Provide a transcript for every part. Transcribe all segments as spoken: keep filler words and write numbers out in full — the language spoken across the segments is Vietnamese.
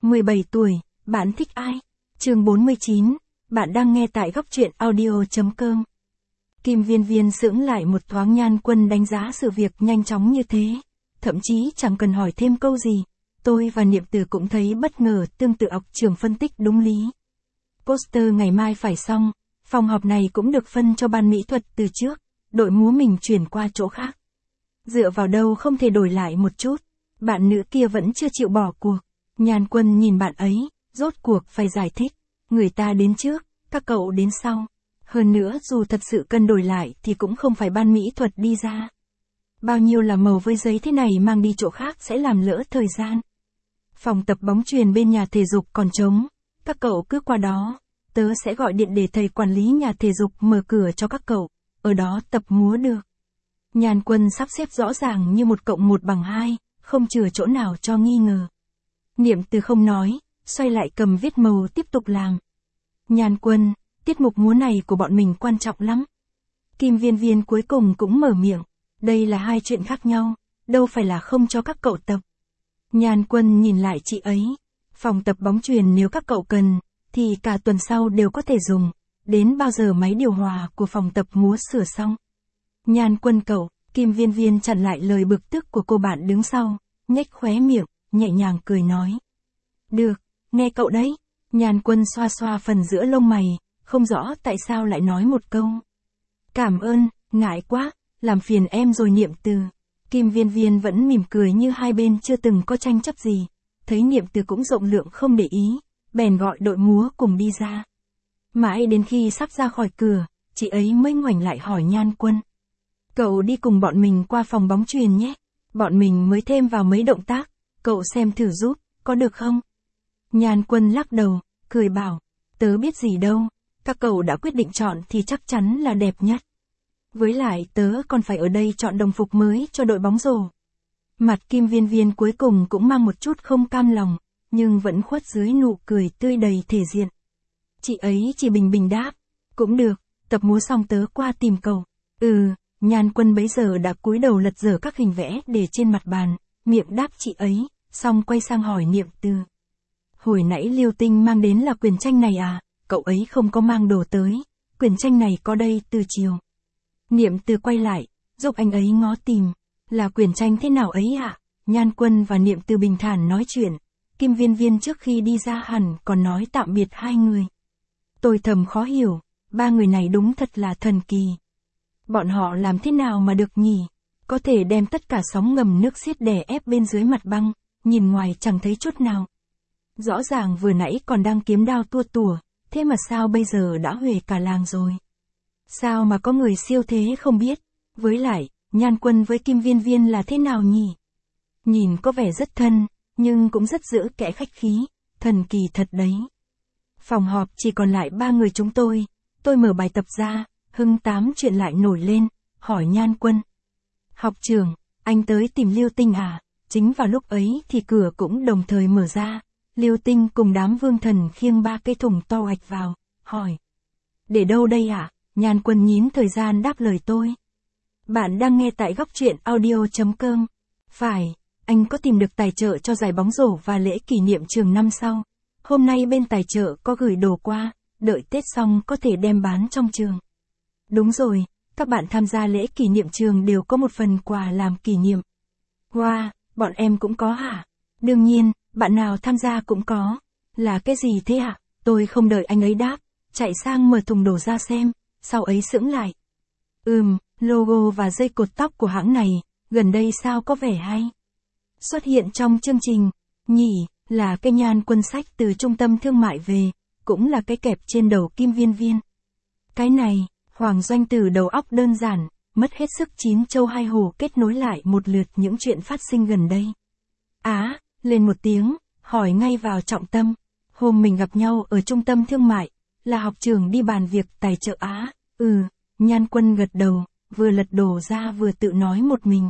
mười bảy tuổi, bạn thích ai? Chương bốn mươi chín, bạn đang nghe tại góc truyện audio chấm com. Kim Viên Viên sững lại một thoáng, Nhan Quân đánh giá sự việc nhanh chóng như thế. Thậm chí chẳng cần hỏi thêm câu gì. Tôi và Niệm Từ cũng thấy bất ngờ, tương tự học trưởng phân tích đúng lý. Poster ngày mai phải xong, phòng họp này cũng được phân cho ban mỹ thuật từ trước, đội múa mình chuyển qua chỗ khác. Dựa vào đâu không thể đổi lại một chút, bạn nữ kia vẫn chưa chịu bỏ cuộc. Nhan Quân nhìn bạn ấy, rốt cuộc phải giải thích, người ta đến trước, các cậu đến sau. Hơn nữa dù thật sự cần đổi lại thì cũng không phải ban mỹ thuật đi ra. Bao nhiêu là màu với giấy thế này mang đi chỗ khác sẽ làm lỡ thời gian. Phòng tập bóng chuyền bên nhà thể dục còn trống, các cậu cứ qua đó, tớ sẽ gọi điện để thầy quản lý nhà thể dục mở cửa cho các cậu, ở đó tập múa được. Nhan Quân sắp xếp rõ ràng như một cộng một bằng hai, không chừa chỗ nào cho nghi ngờ. Niệm Từ không nói, xoay lại cầm viết màu tiếp tục làm. Nhan Quân, tiết mục múa này của bọn mình quan trọng lắm. Kim Viên Viên cuối cùng cũng mở miệng, đây là hai chuyện khác nhau, đâu phải là không cho các cậu tập. Nhan Quân nhìn lại chị ấy, phòng tập bóng chuyền nếu các cậu cần, thì cả tuần sau đều có thể dùng, đến bao giờ máy điều hòa của phòng tập múa sửa xong. Nhan Quân cậu, Kim Viên Viên chặn lại lời bực tức của cô bạn đứng sau, nhếch khóe miệng, nhẹ nhàng cười nói. Được, nghe cậu đấy. Nhan Quân xoa xoa phần giữa lông mày, không rõ tại sao lại nói một câu. Cảm ơn, ngại quá, làm phiền em rồi Niệm Từ. Kim Viên Viên vẫn mỉm cười như hai bên chưa từng có tranh chấp gì, thấy Niệm Từ cũng rộng lượng không để ý, bèn gọi đội múa cùng đi ra. Mãi đến khi sắp ra khỏi cửa, chị ấy mới ngoảnh lại hỏi Nhan Quân. Cậu đi cùng bọn mình qua phòng bóng chuyền nhé, bọn mình mới thêm vào mấy động tác, cậu xem thử giúp, có được không? Nhan Quân lắc đầu, cười bảo, tớ biết gì đâu, các cậu đã quyết định chọn thì chắc chắn là đẹp nhất. Với lại tớ còn phải ở đây chọn đồng phục mới cho đội bóng rổ. Mặt Kim Viên Viên cuối cùng cũng mang một chút không cam lòng, nhưng vẫn khuất dưới nụ cười tươi đầy thể diện. Chị ấy chỉ bình bình đáp, cũng được, tập múa xong tớ qua tìm cậu. Ừ, Nhan Quân bấy giờ đã cúi đầu lật dở các hình vẽ để trên mặt bàn, miệng đáp chị ấy, xong quay sang hỏi Niệm Từ. Hồi nãy Liêu Tinh mang đến là quyển tranh này à, cậu ấy không có mang đồ tới, quyển tranh này có đây từ chiều. Niệm Từ quay lại, giúp anh ấy ngó tìm, là quyển tranh thế nào ấy ạ? À? Nhan Quân và Niệm Từ bình thản nói chuyện, Kim Viên Viên trước khi đi ra hẳn còn nói tạm biệt hai người. Tôi thầm khó hiểu, ba người này đúng thật là thần kỳ. Bọn họ làm thế nào mà được nhỉ? Có thể đem tất cả sóng ngầm nước xiết đè ép bên dưới mặt băng, nhìn ngoài chẳng thấy chút nào. Rõ ràng vừa nãy còn đang kiếm đao tua tủa, thế mà sao bây giờ đã huề cả làng rồi? Sao mà có người siêu thế không biết? Với lại, Nhan Quân với Kim Viên Viên là thế nào nhỉ? Nhìn có vẻ rất thân, nhưng cũng rất giữ kẽ khách khí, thần kỳ thật đấy. Phòng họp chỉ còn lại ba người chúng tôi, tôi mở bài tập ra, hưng tám chuyện lại nổi lên, hỏi Nhan Quân. Học trưởng, anh tới tìm Liêu Tinh à? Chính vào lúc ấy thì cửa cũng đồng thời mở ra, Liêu Tinh cùng đám Vương Thần khiêng ba cái thùng to ạch vào, hỏi. Để đâu đây ạ? À? Nhan Quân nhín thời gian đáp lời tôi. Bạn đang nghe tại góc truyện audio chấm com. Phải, anh có tìm được tài trợ cho giải bóng rổ và lễ kỷ niệm trường năm sau. Hôm nay bên tài trợ có gửi đồ qua, đợi Tết xong có thể đem bán trong trường. Đúng rồi, các bạn tham gia lễ kỷ niệm trường đều có một phần quà làm kỷ niệm. Wow, bọn em cũng có hả? Đương nhiên, bạn nào tham gia cũng có. Là cái gì thế ạ? Tôi không đợi anh ấy đáp, chạy sang mở thùng đồ ra xem, sau ấy sững lại. Ừm, logo và dây cột tóc của hãng này, gần đây sao có vẻ hay. Xuất hiện trong chương trình, nhỉ, là cái Nhan Quân sách từ trung tâm thương mại về, cũng là cái kẹp trên đầu Kim Viên Viên. Cái này, Hoàng Doanh từ đầu óc đơn giản, mất hết sức chín châu hai hổ kết nối lại một lượt những chuyện phát sinh gần đây. Á, lên một tiếng, hỏi ngay vào trọng tâm. Hôm mình gặp nhau ở trung tâm thương mại, là học trường đi bàn việc tài trợ Á. Ừ, Nhan Quân gật đầu, vừa lật đồ ra vừa tự nói một mình.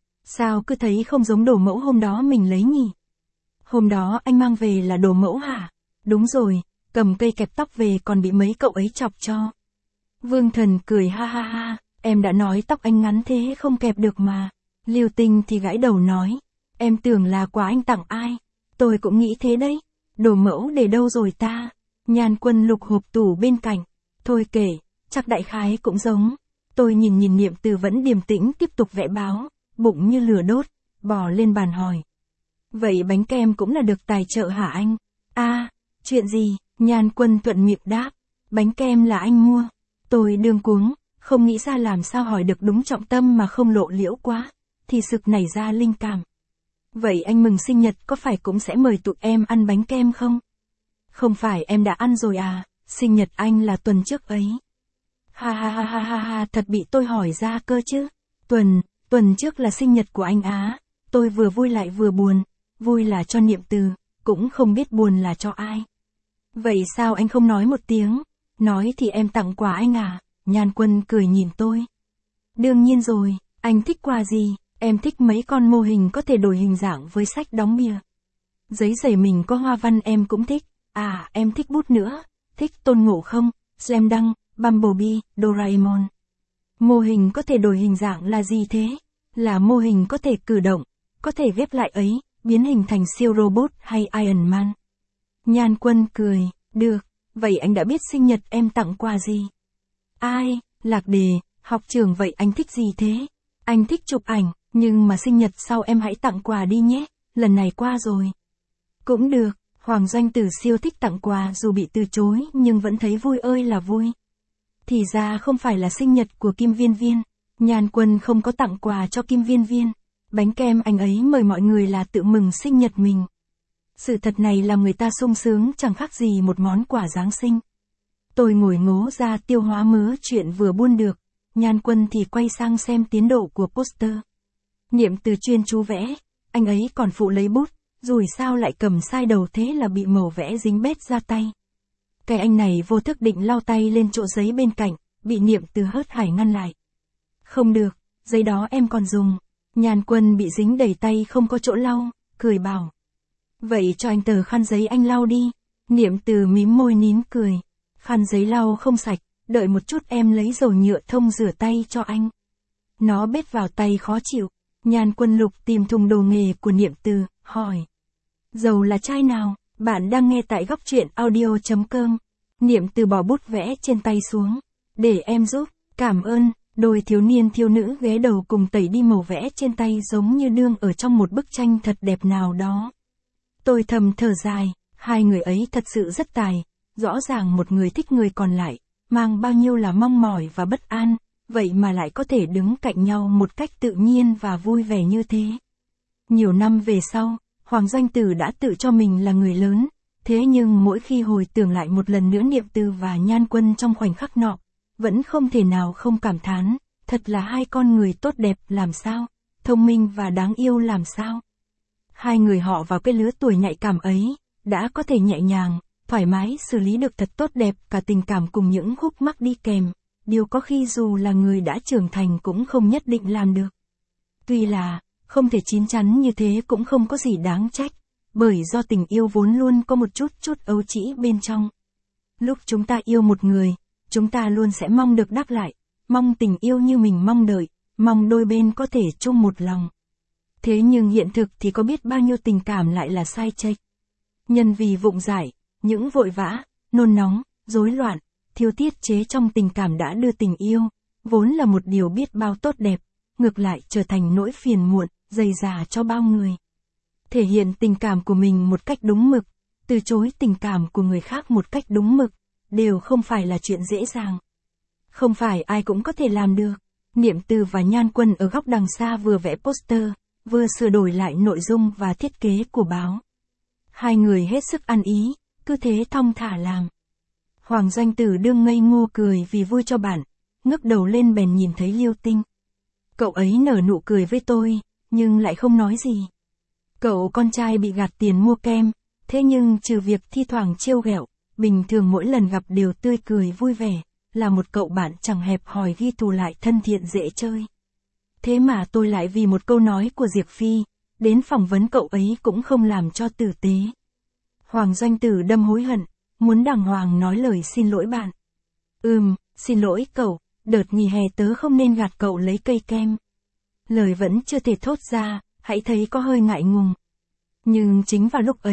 Sao cứ thấy không giống đồ mẫu hôm đó mình lấy nhỉ? Hôm đó anh mang về là đồ mẫu hả? Đúng rồi, cầm cây kẹp tóc về còn bị mấy cậu ấy chọc cho. Vương Thần cười ha ha ha, em đã nói tóc anh ngắn thế không kẹp được mà. Liêu Tinh thì gãi đầu nói, em tưởng là quà anh tặng ai? Tôi cũng nghĩ thế đấy. đồ mẫu để đâu rồi ta? Nhan Quân lục hộp tủ bên cạnh. Thôi kể, chắc đại khái cũng giống. Tôi nhìn nhìn Niệm Từ vẫn điềm tĩnh tiếp tục vẽ báo, bụng như lửa đốt, bò lên bàn hỏi. Vậy bánh kem cũng là được tài trợ hả anh? À, chuyện gì? Nhan Quân thuận miệng đáp. Bánh kem là anh mua. Tôi đương cuống, không nghĩ ra làm sao hỏi được đúng trọng tâm mà không lộ liễu quá, thì sực nảy ra linh cảm. Vậy anh mừng sinh nhật có phải cũng sẽ mời tụi em ăn bánh kem không? Không phải em đã ăn rồi à, sinh nhật anh là tuần trước ấy. Ha ha ha ha ha ha, thật bị tôi hỏi ra cơ chứ. Tuần, tuần trước là sinh nhật của anh á. Tôi vừa vui lại vừa buồn, vui là cho Niệm Từ, cũng không biết buồn là cho ai. Vậy sao anh không nói một tiếng? Nói thì em tặng quà anh à? Nhan Quân cười nhìn tôi. Đương nhiên rồi, anh thích quà gì? Em thích mấy con mô hình có thể đổi hình dạng với sách đóng bìa. Giấy giày mình có hoa văn em cũng thích. À, em thích bút nữa. Thích Tôn Ngộ Không, Slam Dunk, Bumblebee, Doraemon. Mô hình có thể đổi hình dạng là gì thế? Là mô hình có thể cử động, có thể ghép lại ấy, biến hình thành siêu robot hay Iron Man. Nhan Quân cười, được, vậy anh đã biết sinh nhật em tặng quà gì? Ai, Lạc Đề, học trường vậy anh thích gì thế? Anh thích chụp ảnh, nhưng mà sinh nhật sau em hãy tặng quà đi nhé, lần này qua rồi. Cũng được, Hoàng Doanh Tử siêu thích tặng quà dù bị từ chối nhưng vẫn thấy vui ơi là vui. Thì ra không phải là sinh nhật của Kim Viên Viên, Nhan Quân không có tặng quà cho Kim Viên Viên. Bánh kem anh ấy mời mọi người là tự mừng sinh nhật mình. Sự thật này làm người ta sung sướng chẳng khác gì một món quà Giáng sinh. Tôi ngồi ngố ra tiêu hóa mớ chuyện vừa buôn được, Nhan Quân thì quay sang xem tiến độ của poster. Niệm Từ chuyên chú vẽ, anh ấy còn phụ lấy bút, rủi sao lại cầm sai đầu thế là bị màu vẽ dính bết ra tay. Cái anh này vô thức định lau tay lên chỗ giấy bên cạnh, bị Niệm Từ hớt hải ngăn lại. Không được, giấy đó em còn dùng. Nhan Quân bị dính đầy tay không có chỗ lau, cười bảo. Vậy cho anh tờ khăn giấy anh lau đi. Niệm Từ mím môi nín cười. Khăn giấy lau không sạch, đợi một chút em lấy dầu nhựa thông rửa tay cho anh. Nó bết vào tay khó chịu. Nhan Quân lục tìm thùng đồ nghề của Niệm Từ, hỏi. Dầu là chai nào? Bạn đang nghe tại góc truyện audio chấm com. Niệm Từ bỏ bút vẽ trên tay xuống. Để em giúp, cảm ơn. Đôi thiếu niên thiếu nữ ghé đầu cùng tẩy đi màu vẽ trên tay giống như đương ở trong một bức tranh thật đẹp nào đó. Tôi thầm thở dài, hai người ấy thật sự rất tài, rõ ràng một người thích người còn lại, mang bao nhiêu là mong mỏi và bất an, vậy mà lại có thể đứng cạnh nhau một cách tự nhiên và vui vẻ như thế. Nhiều năm về sau, Hoàng Doanh Tử đã tự cho mình là người lớn, thế nhưng mỗi khi hồi tưởng lại một lần nữa Niệm Từ và Nhan Quân trong khoảnh khắc nọ, vẫn không thể nào không cảm thán, thật là hai con người tốt đẹp làm sao, thông minh và đáng yêu làm sao. Hai người họ vào cái lứa tuổi nhạy cảm ấy, đã có thể nhẹ nhàng, thoải mái xử lý được thật tốt đẹp cả tình cảm cùng những khúc mắc đi kèm, điều có khi dù là người đã trưởng thành cũng không nhất định làm được. Tuy là, không thể chín chắn như thế cũng không có gì đáng trách, bởi do tình yêu vốn luôn có một chút chút ấu trĩ bên trong. Lúc chúng ta yêu một người, chúng ta luôn sẽ mong được đáp lại, mong tình yêu như mình mong đợi, mong đôi bên có thể chung một lòng. Thế nhưng hiện thực thì có biết bao nhiêu tình cảm lại là sai chệch. Nhân vì vụng dại, những vội vã, nôn nóng, rối loạn, thiếu tiết chế trong tình cảm đã đưa tình yêu, vốn là một điều biết bao tốt đẹp, ngược lại trở thành nỗi phiền muộn, dày dà cho bao người. Thể hiện tình cảm của mình một cách đúng mực, từ chối tình cảm của người khác một cách đúng mực, đều không phải là chuyện dễ dàng. Không phải ai cũng có thể làm được. Niệm Từ và Nhan Quân ở góc đằng xa vừa vẽ poster, vừa sửa đổi lại nội dung và thiết kế của báo. Hai người hết sức ăn ý, cứ thế thong thả làm. Hoàng Doanh Tử đương ngây ngô cười vì vui cho bạn, ngước đầu lên bèn nhìn thấy Liêu Tinh. Cậu ấy nở nụ cười với tôi, nhưng lại không nói gì. Cậu con trai bị gạt tiền mua kem, thế nhưng trừ việc thi thoảng trêu ghẹo, bình thường mỗi lần gặp đều tươi cười vui vẻ, là một cậu bạn chẳng hẹp hòi ghi thù lại thân thiện dễ chơi. Thế mà tôi lại vì một câu nói của Diệp Phi, đến phỏng vấn cậu ấy cũng không làm cho tử tế. Hoàng Doanh Tử đâm hối hận, muốn đàng hoàng nói lời xin lỗi bạn. Ừm, xin lỗi cậu, đợt nghỉ hè tớ không nên gạt cậu lấy cây kem. Lời vẫn chưa thể thốt ra, hãy thấy có hơi ngại ngùng. Nhưng chính vào lúc ấy,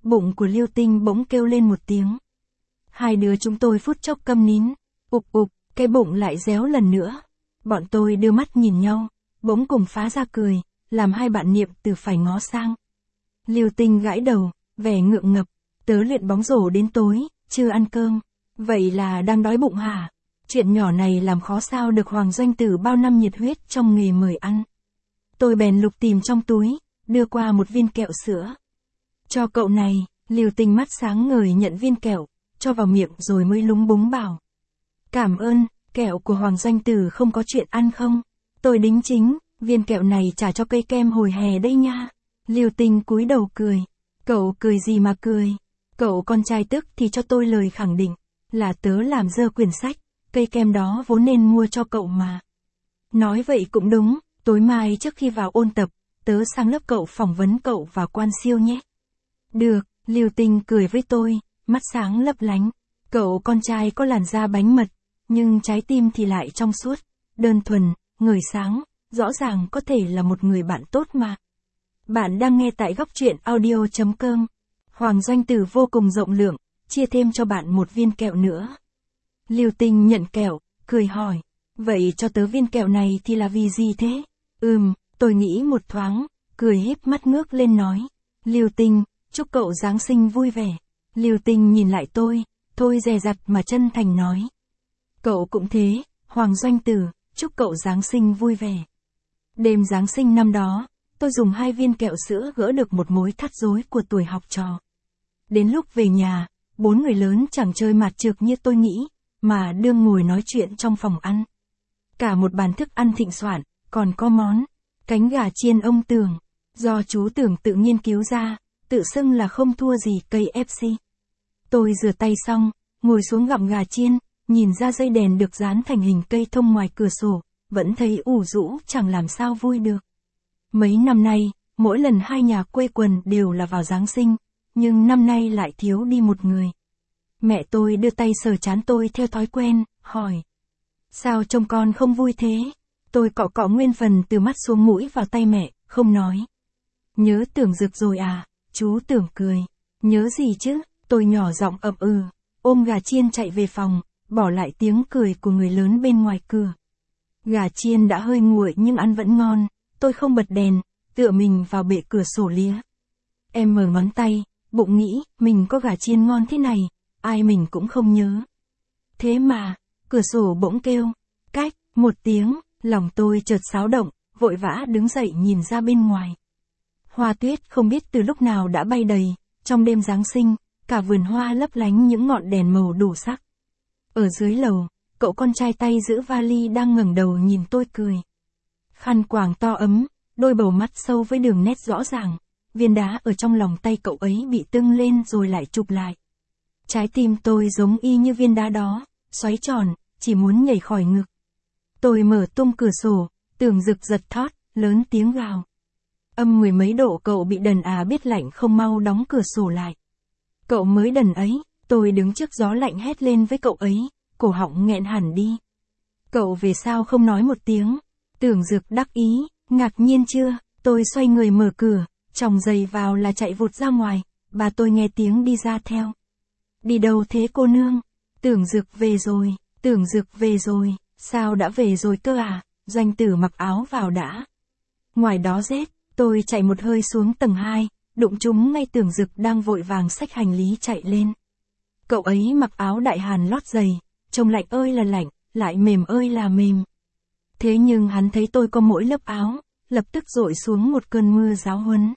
bụng của Liêu Tinh bỗng kêu lên một tiếng. Hai đứa chúng tôi phút chốc câm nín, ục ục, cái bụng lại réo lần nữa. Bọn tôi đưa mắt nhìn nhau, bỗng cùng phá ra cười, làm hai bạn Niệm Từ phải ngó sang. Liêu Tinh gãi đầu, vẻ ngượng ngập, tớ luyện bóng rổ đến tối, chưa ăn cơm, vậy là đang đói bụng hả? Chuyện nhỏ này làm khó sao được Hoàng Doanh Tử bao năm nhiệt huyết trong nghề mời ăn. Tôi bèn lục tìm trong túi, đưa qua một viên kẹo sữa. Cho cậu này, Liêu Tinh mắt sáng ngời nhận viên kẹo, cho vào miệng rồi mới lúng búng bảo. Cảm ơn, kẹo của Hoàng Doanh Tử không có chuyện ăn không? Tôi đính chính, viên kẹo này trả cho cây kem hồi hè đây nha. Liêu Tinh cúi đầu cười. Cậu cười gì mà cười? Cậu con trai tức thì cho tôi lời khẳng định, là tớ làm dơ quyển sách, cây kem đó vốn nên mua cho cậu mà. Nói vậy cũng đúng, tối mai trước khi vào ôn tập, tớ sang lớp cậu phỏng vấn cậu và quan siêu nhé. Được, Liêu Tinh cười với tôi, mắt sáng lấp lánh. Cậu con trai có làn da bánh mật, nhưng trái tim thì lại trong suốt, đơn thuần, ngời sáng, rõ ràng có thể là một người bạn tốt mà. Bạn đang nghe tại góc truyện audio chấm com. Hoàng Doanh Tử vô cùng rộng lượng, chia thêm cho bạn một viên kẹo nữa. Liêu Tinh nhận kẹo, cười hỏi, vậy cho tớ viên kẹo này thì là vì gì thế? Ừm, tôi nghĩ một thoáng, cười híp mắt ngước lên nói. Liêu Tinh, chúc cậu Giáng sinh vui vẻ. Liêu Tinh nhìn lại tôi, thôi dè dặt mà chân thành nói. Cậu cũng thế, Hoàng Doanh Tử, chúc cậu Giáng sinh vui vẻ. Đêm Giáng sinh năm đó, tôi dùng hai viên kẹo sữa gỡ được một mối thắt rối của tuổi học trò. Đến lúc về nhà, bốn người lớn chẳng chơi mạt trược như tôi nghĩ, mà đương ngồi nói chuyện trong phòng ăn. Cả một bàn thức ăn thịnh soạn, còn có món cánh gà chiên ông Tường, do chú Tưởng tự nghiên cứu ra, tự xưng là không thua gì cây ép xê. Tôi rửa tay xong, ngồi xuống gặm gà chiên, nhìn ra dây đèn được dán thành hình cây thông ngoài cửa sổ, vẫn thấy ủ rũ chẳng làm sao vui được. Mấy năm nay, mỗi lần hai nhà quây quần đều là vào Giáng sinh, nhưng năm nay lại thiếu đi một người. Mẹ tôi đưa tay sờ trán tôi theo thói quen, hỏi. Sao trông con không vui thế? Tôi cọ cọ nguyên phần từ mắt xuống mũi vào tay mẹ, không nói. Nhớ Tưởng Dực rồi à? Chú Tưởng cười. Nhớ gì chứ? Tôi nhỏ giọng ậm ừ, ôm gà chiên chạy về phòng, bỏ lại tiếng cười của người lớn bên ngoài cửa. Gà chiên đã hơi nguội nhưng ăn vẫn ngon, tôi không bật đèn, tựa mình vào bệ cửa sổ lía. Em mở ngón tay, bụng nghĩ, mình có gà chiên ngon thế này, ai mình cũng không nhớ. Thế mà, cửa sổ bỗng kêu, cách, một tiếng, lòng tôi chợt xáo động, vội vã đứng dậy nhìn ra bên ngoài. Hoa tuyết không biết từ lúc nào đã bay đầy, trong đêm Giáng sinh, cả vườn hoa lấp lánh những ngọn đèn màu đủ sắc. Ở dưới lầu, cậu con trai tay giữ vali đang ngẩng đầu nhìn tôi cười. Khăn quàng to ấm, đôi bầu mắt sâu với đường nét rõ ràng, viên đá ở trong lòng tay cậu ấy bị tưng lên rồi lại chụp lại. Trái tim tôi giống y như viên đá đó, xoáy tròn, chỉ muốn nhảy khỏi ngực. Tôi mở tung cửa sổ, Tưởng Dực giật thót, lớn tiếng gào. Âm mười mấy độ cậu bị đần à biết lạnh không mau đóng cửa sổ lại. Cậu mới đần ấy, tôi đứng trước gió lạnh hét lên với cậu ấy, cổ họng nghẹn hẳn đi. Cậu về sao không nói một tiếng? Tưởng Dực đắc ý, ngạc nhiên chưa? Tôi xoay người mở cửa, chòng giày vào là chạy vụt ra ngoài, bà tôi nghe tiếng đi ra theo. Đi đâu thế cô nương? Tưởng Dực về rồi, Tưởng Dực về rồi, sao đã về rồi cơ à? Doanh Tử mặc áo vào đã. Ngoài đó rét, tôi chạy một hơi xuống tầng hai, đụng trúng ngay Tưởng Dực đang vội vàng xách hành lý chạy lên. Cậu ấy mặc áo đại hàn lót giày, trông lạnh ơi là lạnh, lại mềm ơi là mềm. Thế nhưng hắn thấy tôi có mỗi lớp áo, lập tức dội xuống một cơn mưa giáo huấn.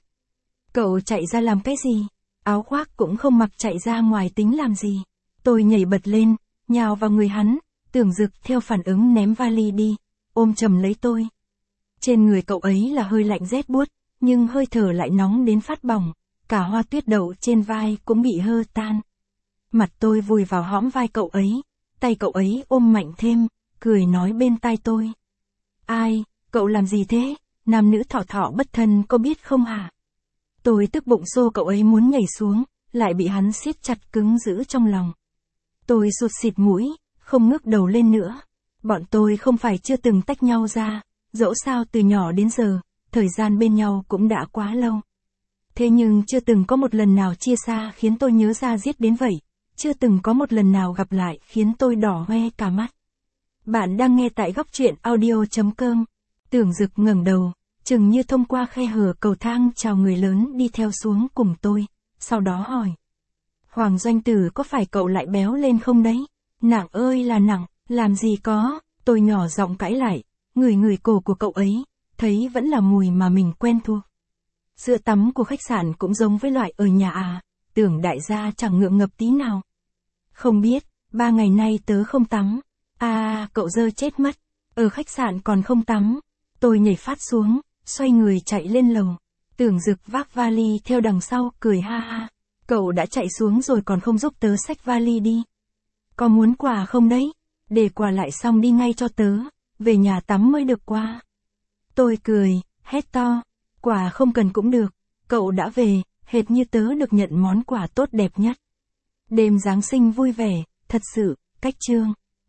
Cậu chạy ra làm cái gì? Áo khoác cũng không mặc chạy ra ngoài tính làm gì? Tôi nhảy bật lên, nhào vào người hắn, Tưởng Dực theo phản ứng ném vali đi, ôm chầm lấy tôi. Trên người cậu ấy là hơi lạnh rét buốt, nhưng hơi thở lại nóng đến phát bỏng, cả hoa tuyết đậu trên vai cũng bị hơ tan. Mặt tôi vùi vào hõm vai cậu ấy, tay cậu ấy ôm mạnh thêm, cười nói bên tai tôi. Ai, cậu làm gì thế? Nam nữ thọ thọ bất thân có biết không hả? Tôi tức bụng xô cậu ấy muốn nhảy xuống, lại bị hắn siết chặt cứng giữ trong lòng. Tôi sụt xịt mũi, không ngước đầu lên nữa. Bọn tôi không phải chưa từng tách nhau ra, dẫu sao từ nhỏ đến giờ, thời gian bên nhau cũng đã quá lâu. Thế nhưng chưa từng có một lần nào chia xa khiến tôi nhớ ra giết đến vậy. Chưa từng có một lần nào gặp lại khiến tôi đỏ hoe cả mắt. Bạn đang nghe tại góc truyện audio chấm com. Tưởng Dực ngẩng đầu, chừng như thông qua khe hở cầu thang chào người lớn đi theo xuống cùng tôi, sau đó hỏi. Hoàng Doanh Tử, có phải cậu lại béo lên không đấy? Nặng ơi là nặng, làm gì có, tôi nhỏ giọng cãi lại, ngửi ngửi cổ của cậu ấy, thấy vẫn là mùi mà mình quen thuộc. Sữa tắm của khách sạn cũng giống với loại ở nhà à, Tưởng đại gia chẳng ngượng ngập tí nào. Không biết, ba ngày nay tớ không tắm. À, cậu dơ chết mất, ở khách sạn còn không tắm. Tôi nhảy phát xuống, xoay người chạy lên lầu. Tưởng Dực vác vali theo đằng sau, cười ha ha. Cậu đã chạy xuống rồi còn không giúp tớ xách vali đi. Có muốn quà không đấy? Để quà lại xong đi ngay cho tớ, về nhà tắm mới được qua. Tôi cười, hét to, quà không cần cũng được, cậu đã về, hệt như tớ được nhận món quà tốt đẹp nhất. Đêm Giáng sinh vui vẻ, thật sự, cách chương.